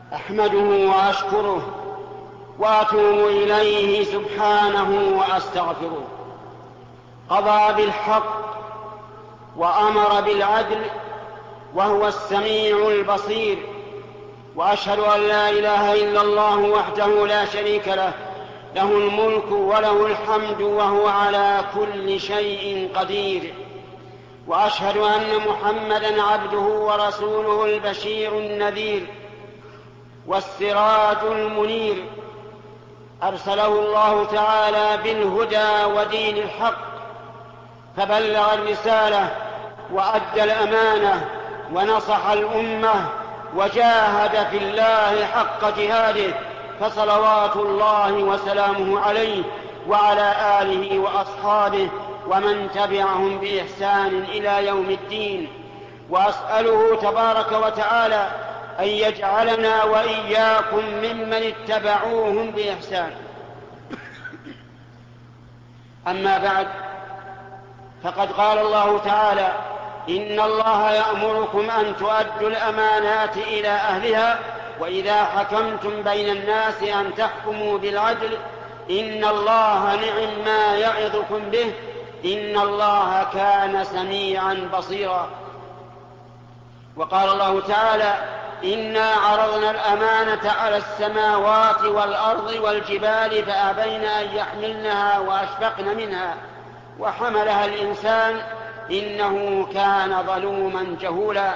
أحمده وأشكره وأتوب إليه سبحانه وأستغفره. قضى بالحق وأمر بالعدل وهو السميع البصير، وأشهد أن لا إله إلا الله وحده لا شريك له، له الملك وله الحمد وهو على كل شيء قدير. وأشهد أن محمدًا عبده ورسوله البشير النذير والسراج المنير، أرسله الله تعالى بالهدى ودين الحق، فبلغ الرسالة وأدى الأمانة ونصح الأمة وجاهد في الله حق جهاده، فصلوات الله وسلامه عليه وعلى آله وأصحابه ومن تبعهم بإحسان إلى يوم الدين. وأسأله تبارك وتعالى أن يجعلنا وإياكم ممن اتبعوهم بإحسان. أما بعد، فقد قال الله تعالى: إن الله يأمركم أن تؤدوا الأمانات إلى أهلها وإذا حكمتم بين الناس أن تحكموا بالعدل إن الله نعم ما يعظكم به إن الله كان سميعا بصيرا. وقال الله تعالى: إنا عرضنا الأمانة على السماوات والأرض والجبال فأبين أن يحملنها وأشفقن منها وحملها الإنسان إنه كان ظلوما جهولا.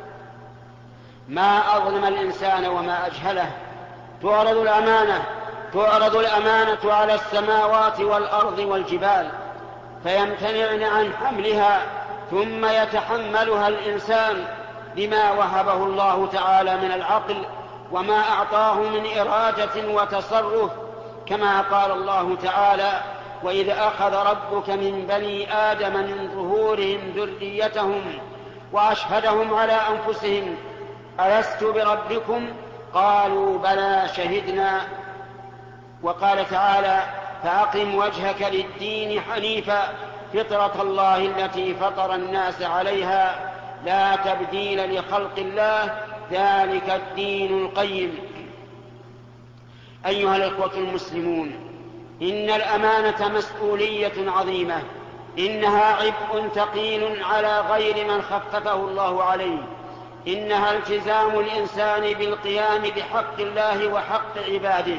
ما أظلم الإنسان وما أجهله. تعرض الأمانة على السماوات والأرض والجبال فيمتنعن عن حملها، ثم يتحملها الإنسان بما وهبه الله تعالى من العقل وما أعطاه من إرادة وتصرف، كما قال الله تعالى: وإذ أخذ ربك من بني آدم من ظهورهم ذريتهم وأشهدهم على أنفسهم ألست بربكم قالوا بلى شهدنا. وقال تعالى: فأقم وجهك للدين حنيفا فطرة الله التي فطر الناس عليها لا تبديل لخلق الله ذلك الدين القيم. أيها الإخوة المسلمون، إن الأمانة مسؤولية عظيمة، إنها عبء ثقيل على غير من خففه الله عليه، إنها التزام الإنسان بالقيام بحق الله وحق عباده،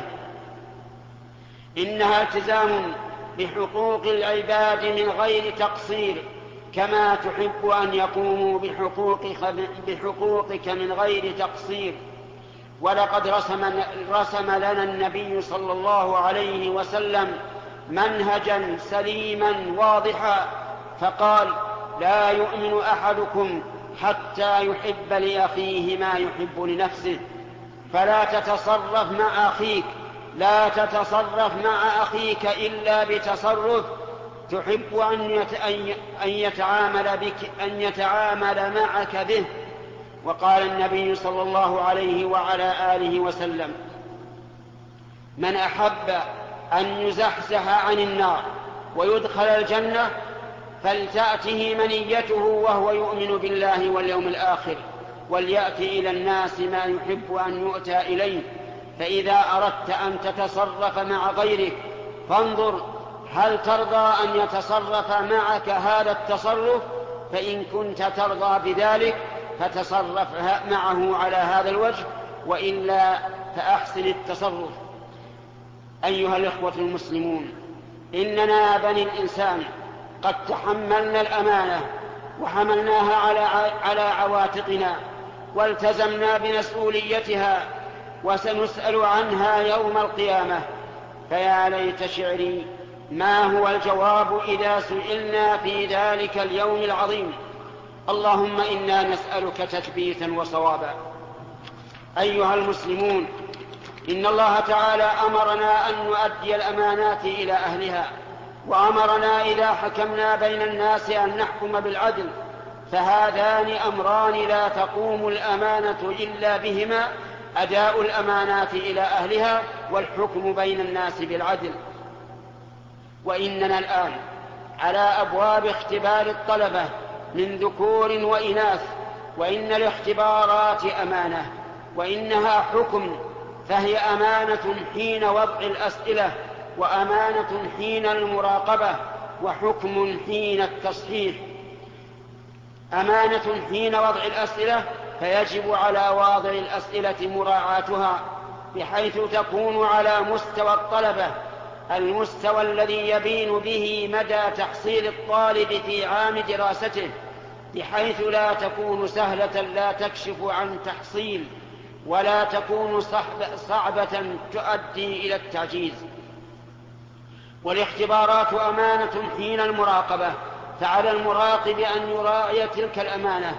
إنها التزام بحقوق العباد من غير تقصير، كما تحب أن يقوموا بحقوقك من غير تقصير. ولقد رسم لنا النبي صلى الله عليه وسلم منهجا سليما واضحا، فقال: لا يؤمن أحدكم حتى يحب لأخيه ما يحب لنفسه. فلا تتصرف مع أخيك إلا بتصرف تحب أن يتعامل معك به. وقال النبي صلى الله عليه وعلى آله وسلم: من أحب أن يزحزح عن النار ويدخل الجنة فلتأته منيته وهو يؤمن بالله واليوم الآخر وليأتي إلى الناس ما يحب أن يؤتى إليه. فإذا أردت أن تتصرف مع غيرك فانظر هل ترضى أن يتصرف معك هذا التصرف، فإن كنت ترضى بذلك فتصرف معه على هذا الوجه، وإلا فأحسن التصرف. أيها الإخوة المسلمون، إننا بني الإنسان قد تحملنا الأمانة وحملناها على عواتقنا والتزمنا بمسؤوليتها وسنسأل عنها يوم القيامة. فيا ليت شعري ما هو الجواب إذا سئلنا في ذلك اليوم العظيم. اللهم إنا نسألك تثبيتا وصوابا. أيها المسلمون، إن الله تعالى أمرنا أن نؤدي الأمانات إلى أهلها، وأمرنا إذا حكمنا بين الناس أن نحكم بالعدل، فهذان أمران لا تقوم الأمانة إلا بهما: أداء الأمانات إلى أهلها والحكم بين الناس بالعدل. وإننا الآن على أبواب اختبار الطلبة من ذكور وإناث، وإن الاختبارات أمانة، وإنها حكم، فهي أمانة حين وضع الأسئلة، وأمانة حين المراقبة، وحكم حين التصحيح. أمانة حين وضع الأسئلة، فيجب على واضع الأسئلة مراعاتها بحيث تكون على مستوى الطلبة، المستوى الذي يبين به مدى تحصيل الطالب في عام دراسته، بحيث لا تكون سهلة لا تكشف عن تحصيل، ولا تكون صعبة تؤدي إلى التعجيز. والاختبارات أمانة حين المراقبة، فعلى المراقب أن يراعي تلك الأمانة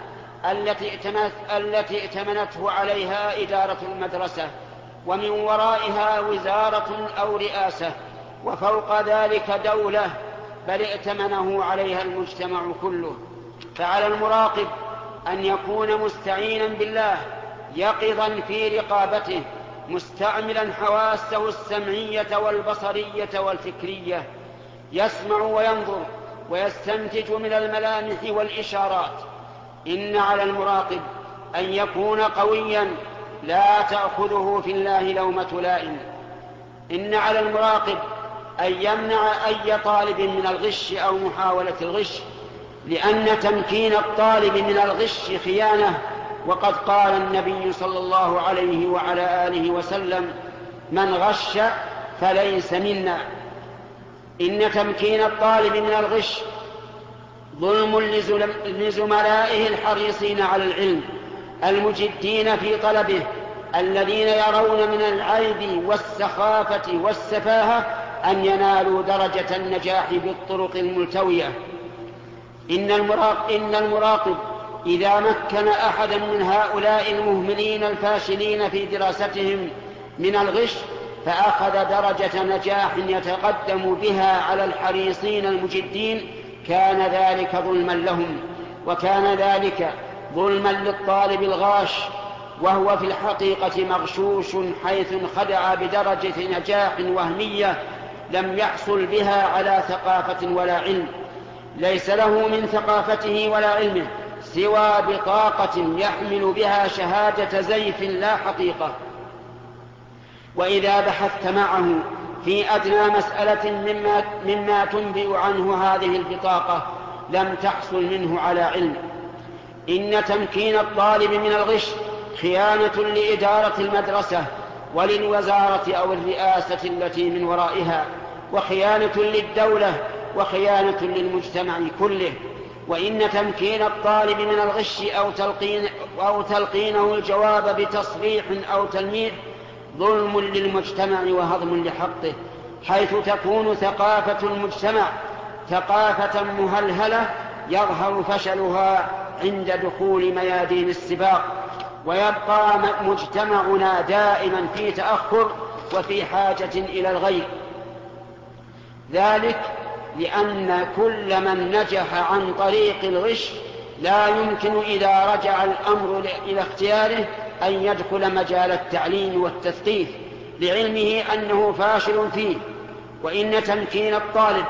التي ائتمنته عليها إدارة المدرسة، ومن ورائها وزارة أو رئاسة، وفوق ذلك دولة، بل ائتمنه عليها المجتمع كله. فعلى المراقب أن يكون مستعينا بالله يقظا في رقابته، مستعملا حواسه السمعية والبصرية والفكرية، يسمع وينظر ويستنتج من الملامح والإشارات. إن على المراقب أن يكون قويا لا تأخذه في الله لومة لائم. إن على المراقب أن يمنع أي طالب من الغش أو محاولة الغش، لأن تمكين الطالب من الغش خيانة، وقد قال النبي صلى الله عليه وعلى آله وسلم: من غش فليس منا. إن تمكين الطالب من الغش ظلم لزملائه الحريصين على العلم المجدين في طلبه، الذين يرون من العيب والسخافة والسفاهة أن ينالوا درجة النجاح بالطرق الملتوية. إن المراقب إذا مكن أحدا من هؤلاء المهملين الفاشلين في دراستهم من الغش، فأخذ درجة نجاح يتقدم بها على الحريصين المجدين، كان ذلك ظلما لهم، وكان ذلك ظلما للطالب الغاش، وهو في الحقيقة مغشوش، حيث انخدع بدرجة نجاح وهمية لم يحصل بها على ثقافة ولا علم، ليس له من ثقافته ولا علمه سوى بطاقة يحمل بها شهادة زيف لا حقيقة. وإذا بحثت معه في أدنى مسألة مما تنبئ عنه هذه البطاقة لم تحصل منه على علم. إن تمكين الطالب من الغش خيانة لإدارة المدرسة وللوزارة أو الرئاسة التي من ورائها، وخيانة للدولة، وخيانة للمجتمع كله. وإن تمكين الطالب من الغش أو تلقينه الجواب بتصريح أو تلميح ظلم للمجتمع وهضم لحقه، حيث تكون ثقافة المجتمع ثقافة مهلهلة يظهر فشلها عند دخول ميادين السباق، ويبقى مجتمعنا دائما في تأخر وفي حاجة إلى الغير. ذلك لأن كل من نجح عن طريق الغش لا يمكن إذا رجع الأمر إلى اختياره أن يدخل مجال التعليم والتثقيف لعلمه أنه فاشل فيه. وإن تمكين الطالب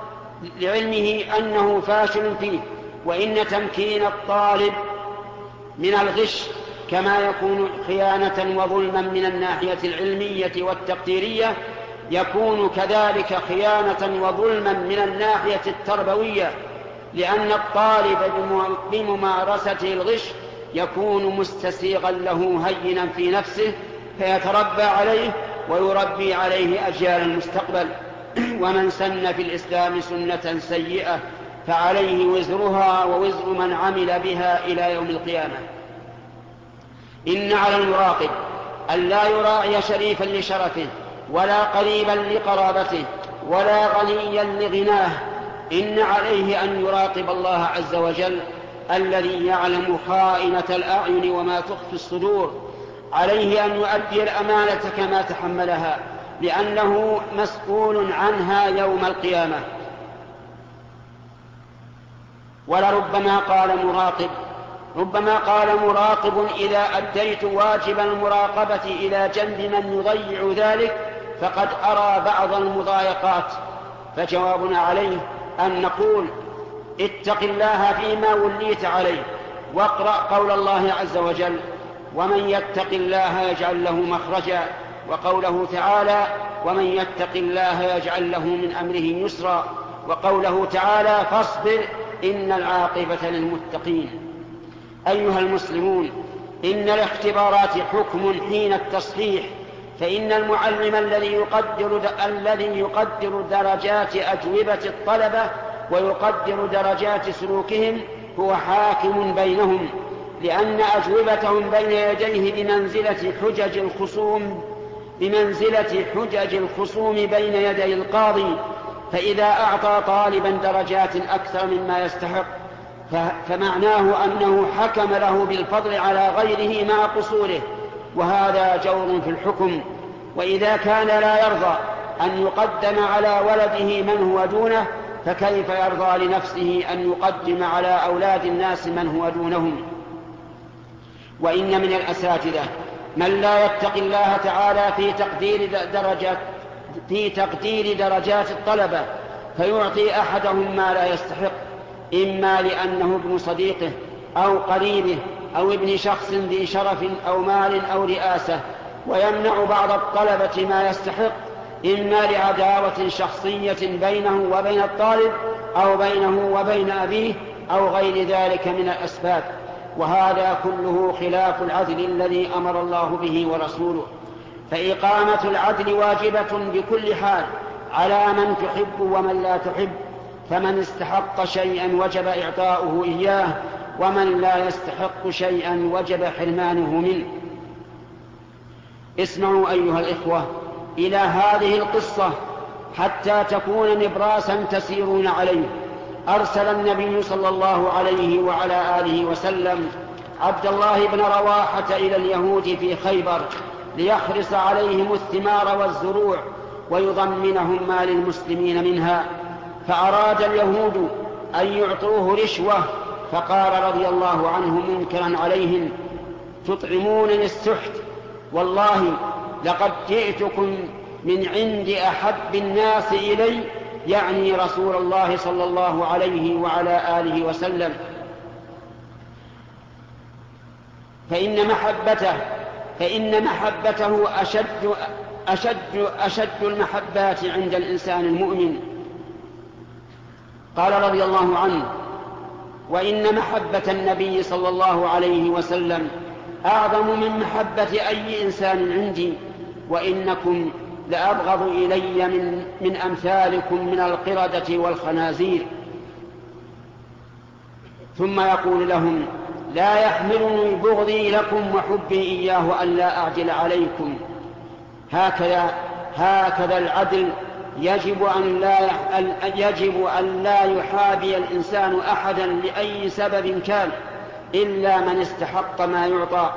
من الغش كما يكون خيانة وظلما من الناحية العلمية والتقديرية، يكون كذلك خيانة وظلما من الناحية التربوية، لأن الطالب بممارسة الغش يكون مستسيغا له هينا في نفسه، فيتربى عليه ويربي عليه أجيال المستقبل. ومن سن في الإسلام سنة سيئة فعليه وزرها ووزر من عمل بها إلى يوم القيامة. إن على المراقب أن لا يراعي شريفا لشرفه، ولا قريبا لقرابته، ولا غنيا لغناه. إن عليه أن يراقب الله عز وجل الذي يعلم خائنة الأعين وما تخفي الصدور. عليه أن يؤدي الأمانة كما تحملها، لأنه مسؤول عنها يوم القيامة. ولربما قال مراقب إذا أديت واجب المراقبة إلى جنب من يضيع ذلك فقد أرى بعض المضايقات. فجوابنا عليه أن نقول: اتق الله فيما وليت عليه، واقرأ قول الله عز وجل: ومن يتق الله يجعل له مخرجا، وقوله تعالى ومن يتق الله يجعل له من أمره يسرا، وقوله تعالى فاصبر إن العاقبة للمتقين. أيها المسلمون، إن الاختبارات حكم حين التصحيح، فإن المعلم الذي يقدر درجات أجوبة الطلبة ويقدر درجات سلوكهم هو حاكم بينهم، لأن أجوبتهم بين يديه بمنزلة حجج الخصوم بين يدي القاضي، فإذا أعطى طالبا درجات أكثر مما يستحق فمعناه أنه حكم له بالفضل على غيره مع قصوره، وهذا جور في الحكم. وإذا كان لا يرضى أن يقدم على ولده من هو دونه، فكيف يرضى لنفسه أن يقدم على أولاد الناس من هو دونهم؟ وإن من الأساتذة من لا يتقي الله تعالى في تقدير درجات الطلبة، فيعطي أحدهم ما لا يستحق، إما لأنه ابن صديقه أو قريبه أو ابن شخص ذي شرف أو مال أو رئاسة، ويمنع بعض الطلبة ما يستحق، إما لعداوة شخصية بينه وبين الطالب أو بينه وبين أبيه أو غير ذلك من الأسباب، وهذا كله خلاف العدل الذي أمر الله به ورسوله. فإقامة العدل واجبة بكل حال على من تحب ومن لا تحب، فمن استحق شيئا وجب إعطاؤه إياه، ومن لا يستحق شيئا وجب حرمانه منه. اسمعوا أيها الإخوة إلى هذه القصة حتى تكون نبراسا تسيرون عليه. أرسل النبي صلى الله عليه وعلى آله وسلم عبد الله بن رواحة إلى اليهود في خيبر ليحرص عليهم الثمار والزروع ويضمنهم ما للمسلمين منها، فأراد اليهود أن يعطوه رشوة، فقال رضي الله عنه منكرا عليهم: تطعمونني السحت، والله لقد جئتكم من عند أحب الناس إلي، يعني رسول الله صلى الله عليه وعلى آله وسلم، فإن محبته أشد المحبات عند الإنسان المؤمن. قال رضي الله عنه: وإن محبة النبي صلى الله عليه وسلم أعظم من محبة أي إنسان عندي، وإنكم لأبغض إلي من أمثالكم من القردة والخنازير. ثم يقول لهم: لا يحملني بغضي لكم وحبي إياه أن لا أعجل عليكم. هكذا العدل يجب أن لا يحابي الإنسان أحدا لأي سبب كان إلا من استحق ما يعطى.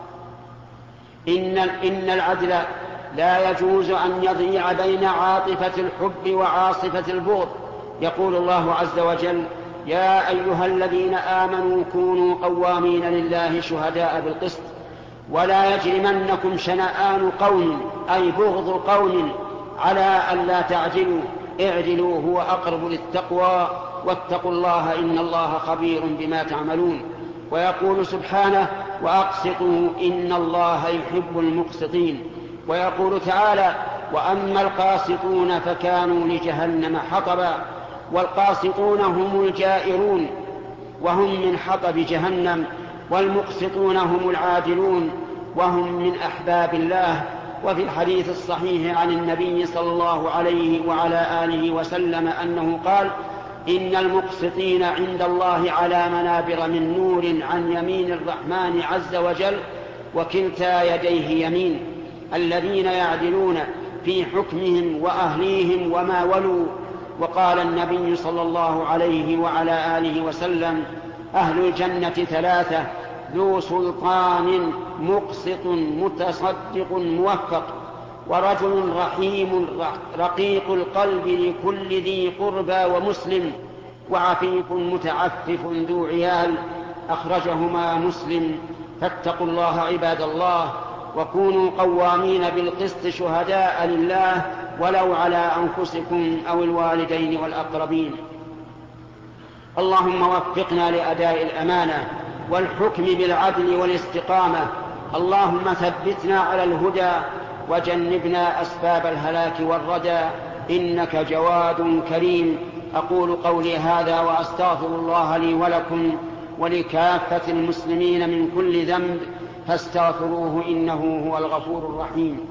إن العدل لا يجوز أن يضيع بين عاطفة الحب وعاصفة البغض. يقول الله عز وجل: يا أيها الذين آمنوا كونوا قوامين لله شهداء بالقسط، ولا يجرمنكم شنآن قوم، أي بغض قوم، على أن لا تعدلوا، اعدلوا هو أقرب للتقوى، واتقوا الله إن الله خبير بما تعملون. ويقول سبحانه: وأقسطوا إن الله يحب المقسطين. ويقول تعالى: وأما القاسطون فكانوا لجهنم حطبا. والقاسطون هم الجائرون وهم من حطب جهنم، والمقسطون هم العادلون وهم من أحباب الله. وفي الحديث الصحيح عن النبي صلى الله عليه وعلى آله وسلم أنه قال: إن المقسطين عند الله على منابر من نور عن يمين الرحمن عز وجل، وكلتا يديه يمين، الذين يعدلون في حكمهم وأهليهم وما ولوا. وقال النبي صلى الله عليه وعلى آله وسلم: أهل الجنة ثلاثة: ذو سلطان مقسط متصدق موفق، ورجل رحيم رقيق القلب لكل ذي قربى ومسلم، وعفيف متعفف ذو عيال. أخرجهما مسلم. فاتقوا الله عباد الله، وكونوا قوامين بالقسط شهداء لله ولو على أنفسكم أو الوالدين والأقربين. اللهم وفقنا لأداء الأمانة والحكم بالعدل والاستقامة، اللهم ثبتنا على الهدى وجنبنا أسباب الهلاك والردى، إنك جواد كريم. أقول قولي هذا وأستغفر الله لي ولكم ولكافة المسلمين من كل ذنب، فاستغفروه إنه هو الغفور الرحيم.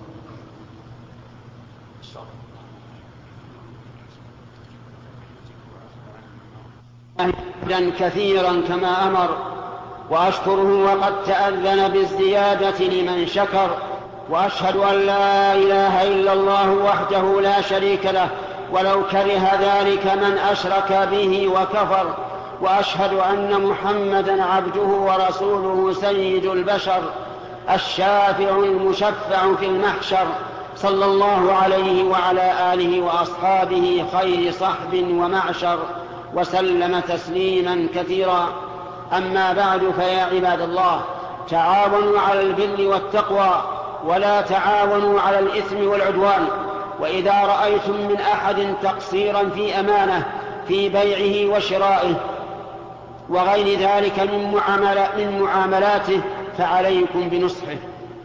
حمدا كثيرا كما أمر، وأشكره وقد تأذن بالزيادة لمن شكر، وأشهد أن لا إله إلا الله وحده لا شريك له ولو كره ذلك من أشرك به وكفر، وأشهد أن محمدا عبده ورسوله سيد البشر الشافع المشفع في المحشر، صلى الله عليه وعلى آله وأصحابه خير صحب ومعشر، وسلم تسليما كثيرا. أما بعد، فيا عباد الله، تعاونوا على البر والتقوى ولا تعاونوا على الإثم والعدوان. وإذا رأيتم من أحد تقصيرا في أمانة في بيعه وشرائه وغير ذلك من معاملاته فعليكم بنصحه،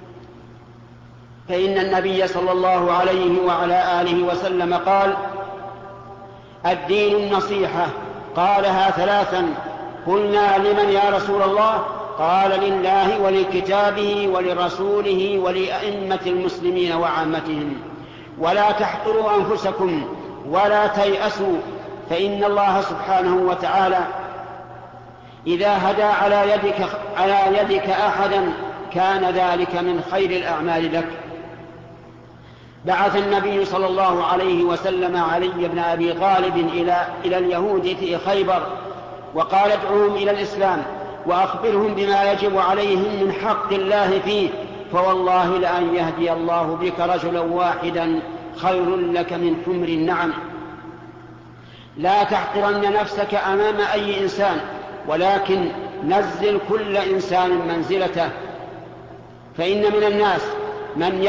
فإن النبي صلى الله عليه وعلى آله وسلم قال: الدين النصيحة. قالها ثلاثا. قلنا: لمن يا رسول الله؟ قال: لله ولكتابه ولرسوله ولأئمة المسلمين وعامتهم. ولا تحقروا أنفسكم ولا تيأسوا، فإن الله سبحانه وتعالى إذا هدى على يدك أحدا كان ذلك من خير الأعمال لك. بعث النبي صلى الله عليه وسلم علي بن أبي طالب إلى اليهود في خيبر، وقال: ادعوهم إلى الإسلام وأخبرهم بما يجب عليهم من حق الله فيه، فوالله لأن يهدي الله بك رجلا واحدا خير لك من حمر النعم. لا تحقرن نفسك أمام أي إنسان، ولكن نزل كل إنسان منزلته، فإن من الناس من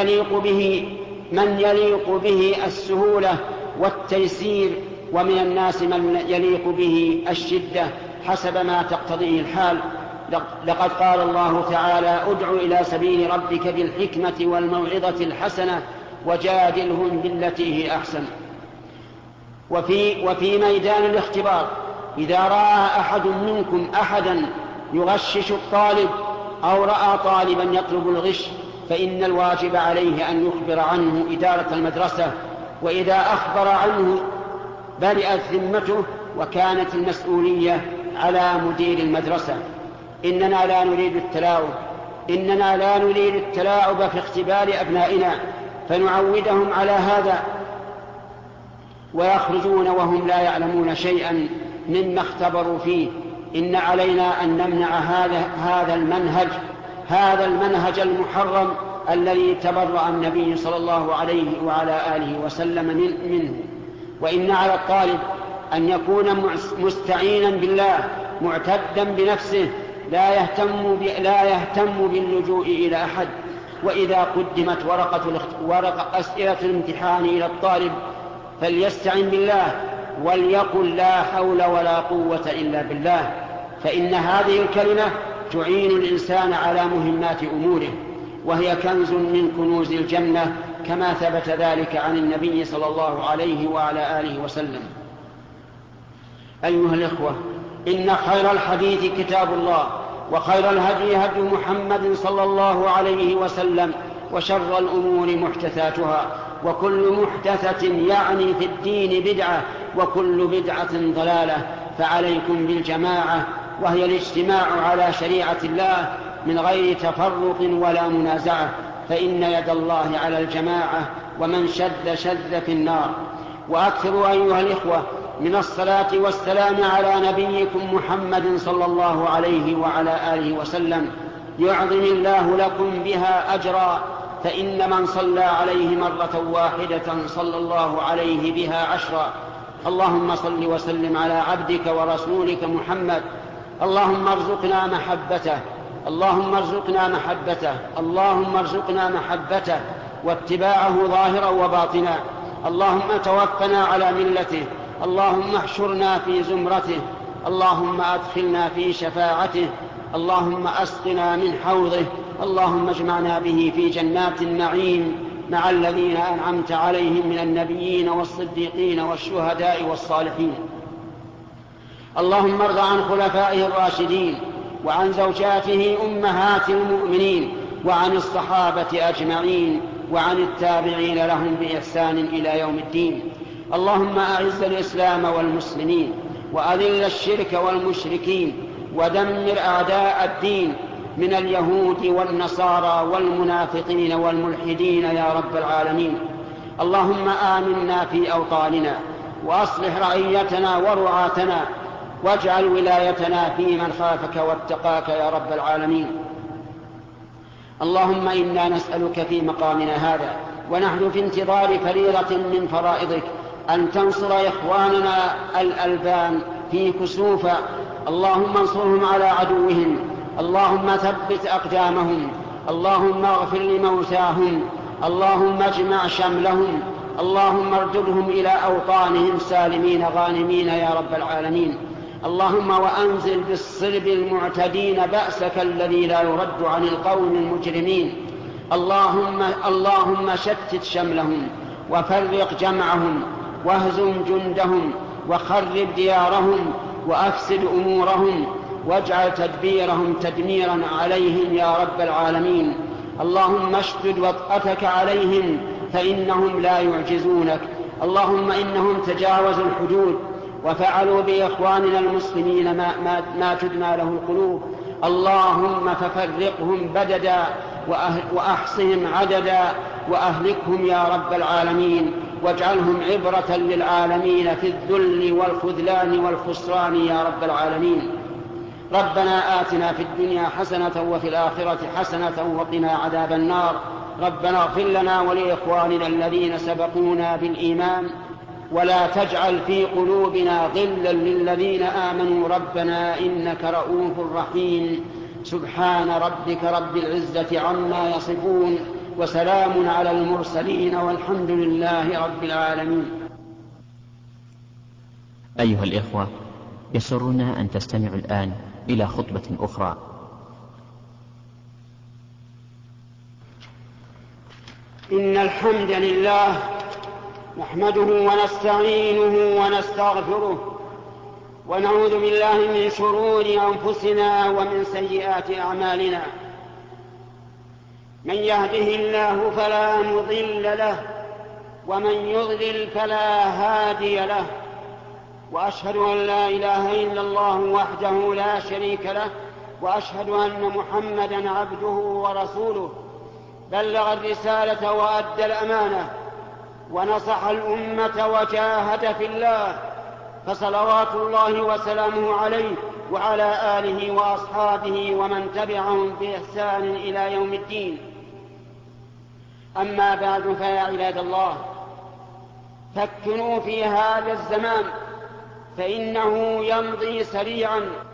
يليق به السهولة والتيسير، ومن الناس من يليق به الشدة حسب ما تقتضيه الحال. لقد قال الله تعالى: ادع إلى سبيل ربك بالحكمة والموعظة الحسنة وجادلهم بالتي هي أحسن. وفي ميدان الاختبار، إذا رأى أحد منكم أحدا يغشش الطالب أو رأى طالبا يطلب الغش، فإن الواجب عليه أن يخبر عنه إدارة المدرسة، وإذا أخبر عنه برئت ذمته وكانت المسؤولية على مدير المدرسة. إننا لا نريد التلاعب في اختبار أبنائنا فنعودهم على هذا، ويخرجون وهم لا يعلمون شيئا مما اختبروا فيه. إن علينا أن نمنع هذا المنهج المحرم الذي تبرأ النبي صلى الله عليه وعلى آله وسلم منه. وإن على الطالب أن يكون مستعينا بالله معتدا بنفسه، لا يهتم باللجوء إلى أحد. وإذا قدمت ورقة أسئلة الامتحان إلى الطالب فليستعن بالله وليقل: لا حول ولا قوة إلا بالله، فإن هذه الكلمة تعين الإنسان على مهمات أموره، وهي كنز من كنوز الجنة، كما ثبت ذلك عن النبي صلى الله عليه وعلى آله وسلم. أيها الإخوة، إن خير الحديث كتاب الله، وخير الهدي هدي محمد صلى الله عليه وسلم، وشر الأمور محدثاتها، وكل محدثة يعني في الدين بدعة، وكل بدعة ضلالة. فعليكم بالجماعة، وهي الاجتماع على شريعة الله من غير تفرق ولا منازعة، فإن يد الله على الجماعة، ومن شذ في النار. وأكثروا أيها الإخوة من الصلاة والسلام على نبيكم محمد صلى الله عليه وعلى آله وسلم، يعظم الله لكم بها أجرا، فإن من صلى عليه مرة واحدة صلى الله عليه بها 10. اللهم صل وسلم على عبدك ورسولك محمد. اللهم ارزقنا محبته، اللهم ارزقنا محبته، اللهم ارزقنا محبته واتباعه ظاهرا وباطنا. اللهم توفنا على ملته، اللهم احشرنا في زمرته، اللهم أدخلنا في شفاعته، اللهم أسقنا من حوضه، اللهم اجمعنا به في جنات النعيم مع الذين أنعمت عليهم من النبيين والصديقين والشهداء والصالحين. اللهم ارض عن خلفائه الراشدين وعن زوجاته أمهات المؤمنين وعن الصحابة أجمعين وعن التابعين لهم بإحسان إلى يوم الدين. اللهم أعز الإسلام والمسلمين وأذل الشرك والمشركين ودمر أعداء الدين من اليهود والنصارى والمنافقين والملحدين يا رب العالمين. اللهم آمنا في أوطاننا وأصلح رعيتنا ورعاتنا واجعل ولايتنا في من خافك واتقاك يا رب العالمين. اللهم إنا نسألك في مقامنا هذا ونحن في انتظار فريضة من فرائضك أن تنصر إخواننا الألبان في كسوفا. اللهم انصرهم على عدوهم، اللهم ثبت أقدامهم، اللهم اغفر لموتاهم، اللهم اجمع شملهم، اللهم ارددهم إلى أوطانهم سالمين غانمين يا رب العالمين. اللهم وأنزل بالصلب المعتدين بأسك الذي لا يرد عن القوم المجرمين. اللهم شتت شملهم وفرق جمعهم واهزم جندهم وخرب ديارهم وأفسد أمورهم واجعل تدبيرهم تدميرا عليهم يا رب العالمين. اللهم اشدد وطأتك عليهم فإنهم لا يعجزونك. اللهم إنهم تجاوزوا الحدود وفعلوا بإخواننا المسلمين ما تدمى له القلوب. اللهم ففرقهم بددا وأحصهم عددا وأهلكهم يا رب العالمين واجعلهم عبرة للعالمين في الذل والخذلان والخسران يا رب العالمين. ربنا آتنا في الدنيا حسنة وفي الآخرة حسنة وقنا عذاب النار. ربنا اغفر لنا ولإخواننا الذين سبقونا بالإيمان ولا تجعل في قلوبنا غلا للذين آمنوا ربنا إنك رؤوف رحيم. سبحان ربك رب العزة عما يصفون وسلام على المرسلين والحمد لله رب العالمين. أيها الإخوة، يسرنا أن تستمعوا الآن إلى خطبة أخرى. إن الحمد لله نحمده ونستعينه ونستغفره ونعوذ بالله من شرور أنفسنا ومن سيئات أعمالنا. من يهده الله فلا مضل له ومن يضلل فلا هادي له، وأشهد أن لا إله إلا الله وحده لا شريك له، وأشهد أن محمدًا عبده ورسوله بلغ الرسالة وأدى الأمانة ونصح الأمة وجاهد في الله، فصلوات الله وسلامه عليه وعلى آله وأصحابه ومن تبعهم بإحسان إلى يوم الدين. أما بعد، فيا عباد الله، فكروا في هذا الزمان فإنه يمضي سريعا